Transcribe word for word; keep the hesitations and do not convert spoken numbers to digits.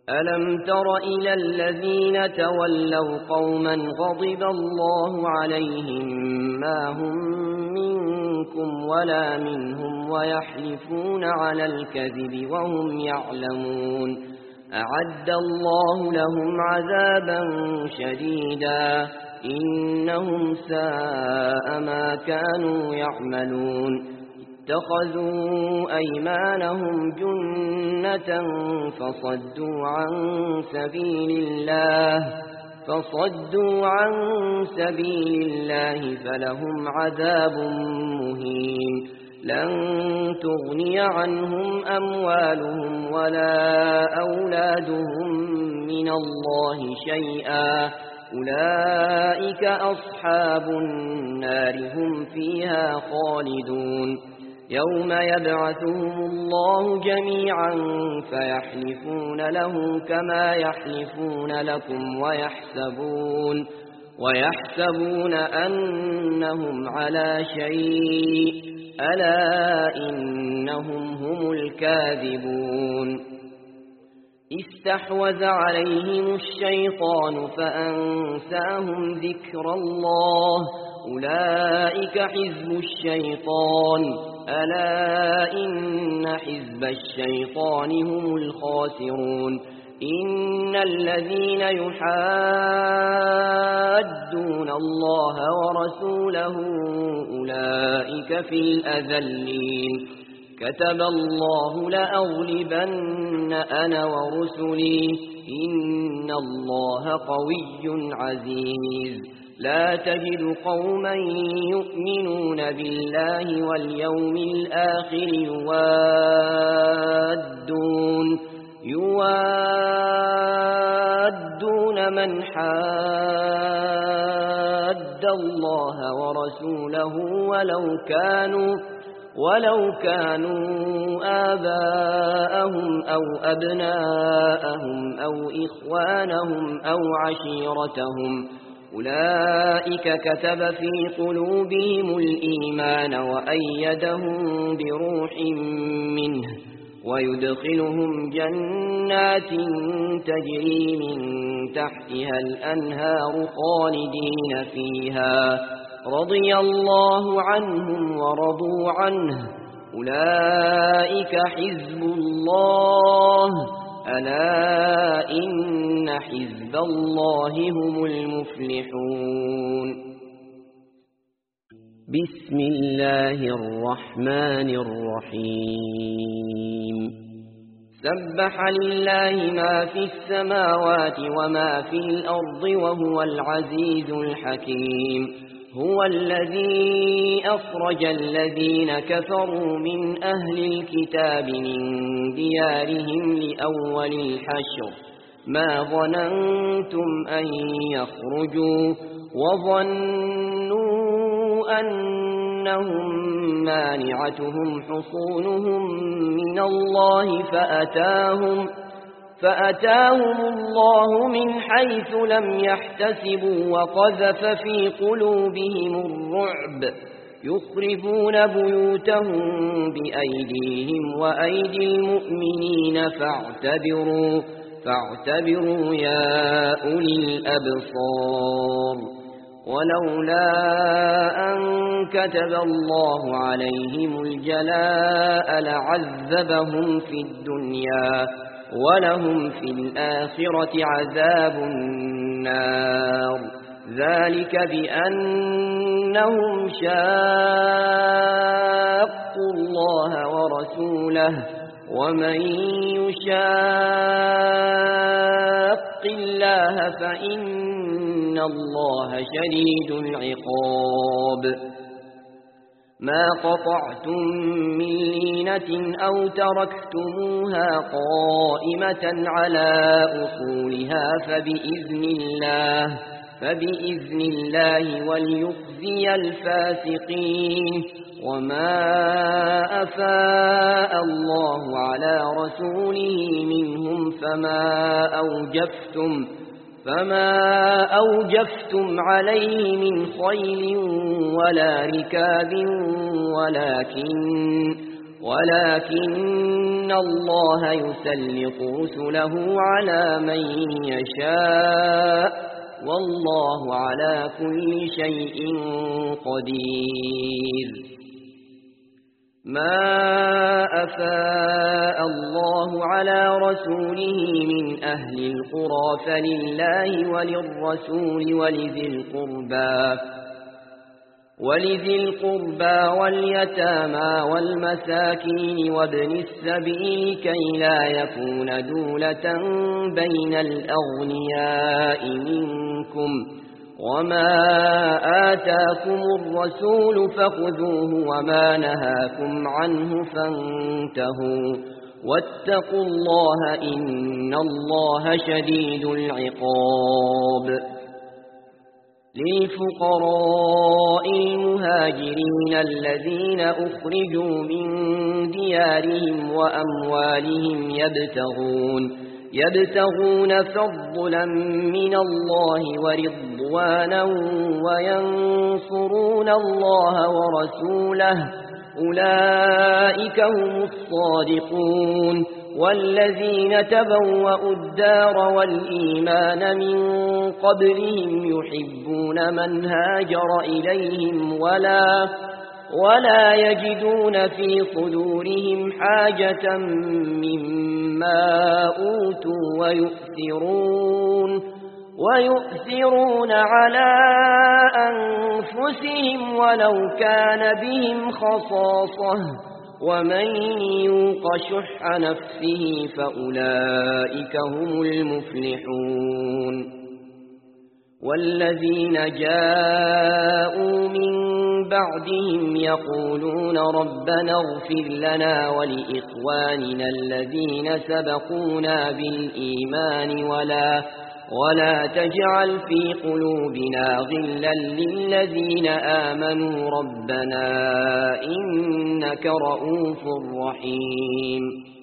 ألم تر إلى الذين تولوا قوما غضب الله عليهم ما هم منكم ولا منهم ويحلفون على الكذب وهم يعلمون أعد الله لهم عذابا شديدا إنهم ساء ما كانوا يعملون اتخذوا أيمانهم جنة فصدوا عن سبيل الله فصدوا عن سبيل الله فلهم عذاب مهين لن تغني عنهم أموالهم ولا أولادهم من الله شيئا أولئك أصحاب النار هم فيها خالدون يوم يبعثهم الله جميعا فيحلفون له كما يحلفون لكم ويحسبون ويحسبون أنهم على شيء ألا إنهم هم الكاذبون استحوذ عليهم الشيطان فأنساهم ذكر الله أولئك حزب الشيطان ألا إن حزب الشيطان هم الخاسرون إن الذين يحادون الله ورسوله أولئك في الأذلين كتب الله لأغلبن أنا ورسلي إن الله قوي عزيز لا تجد قوما يؤمنون بالله واليوم الآخر يوادون يوادون من حاد الله ورسوله ولو كانوا ولو كانوا آباءهم أو أبناءهم أو إخوانهم أو عشيرتهم أولئك كتب في قلوبهم الإيمان وأيدهم بروح منه ويدخلهم جنات تجري من تحتها الأنهار خالدين فيها رضي الله عنهم ورضوا عنه أولئك حزب الله ألا إن حزب الله هم المفلحون بسم الله الرحمن الرحيم سبح لله ما في السماوات وما في الأرض وهو العزيز الحكيم هو الذي أخرج الذين كفروا من أهل الكتاب من ديارهم لأول الحشر ما ظننتم أن يخرجوا وظنوا أنهم مانعتهم حصونهم من الله فأتاهم فأتاهم الله من حيث لم يحتسبوا وقذف في قلوبهم الرعب يخربون بيوتهم بأيديهم وأيدي المؤمنين فاعتبروا فاعتبروا يا أولي الأبصار ولولا أن كتب الله عليهم الجلاء لعذبهم في الدنيا ولهم في الآخرة عذاب النار ذلك بأنهم شاقوا الله ورسوله ومن يشاق الله فإن الله شديد العقاب ما قطعتم من لينة أو تركتموها قائمة على أصولها فبإذن الله فبإذن الله وليخزي الفاسقين وما أفاء الله على رسوله منهم فما أوجفتم فما أوجفتم عليه من خيل ولا ركاب ولكن ولكن الله يسلط رسله على من يشاء والله على كل شيء قدير. ما أفاء الله على رسوله من أهل القرى فلله وللرسول ولذي القربى ولذي القربى واليتامى والمساكين وابن السبيل كي لا يكون دولة بين الأغنياء منكم وما آتاكم الرسول فخذوه وما نهاكم عنه فانتهوا واتقوا الله إن الله شديد العقاب. للفقراء المهاجرين الذين أخرجوا من ديارهم وأموالهم يبتغون يبتغون فضلا من الله ورضوانا وينصرون الله ورسوله أولئك هم الصادقون. والذين تبوأوا الدار والإيمان من قبلهم يحبون من هاجر إليهم ولا ولا يجدون في صدورهم حاجة مما أوتوا ويؤثرون ويؤثرون على أنفسهم ولو كان بهم خصاصة ومن يوق شح نفسه فأولئك هم المفلحون. والذين جاءوا من بعدهم يقولون ربنا اغفر لنا ولإخواننا الذين سبقونا بالإيمان ولا ولا تجعل في قلوبنا غلا للذين آمنوا ربنا إنك رؤوف رحيم.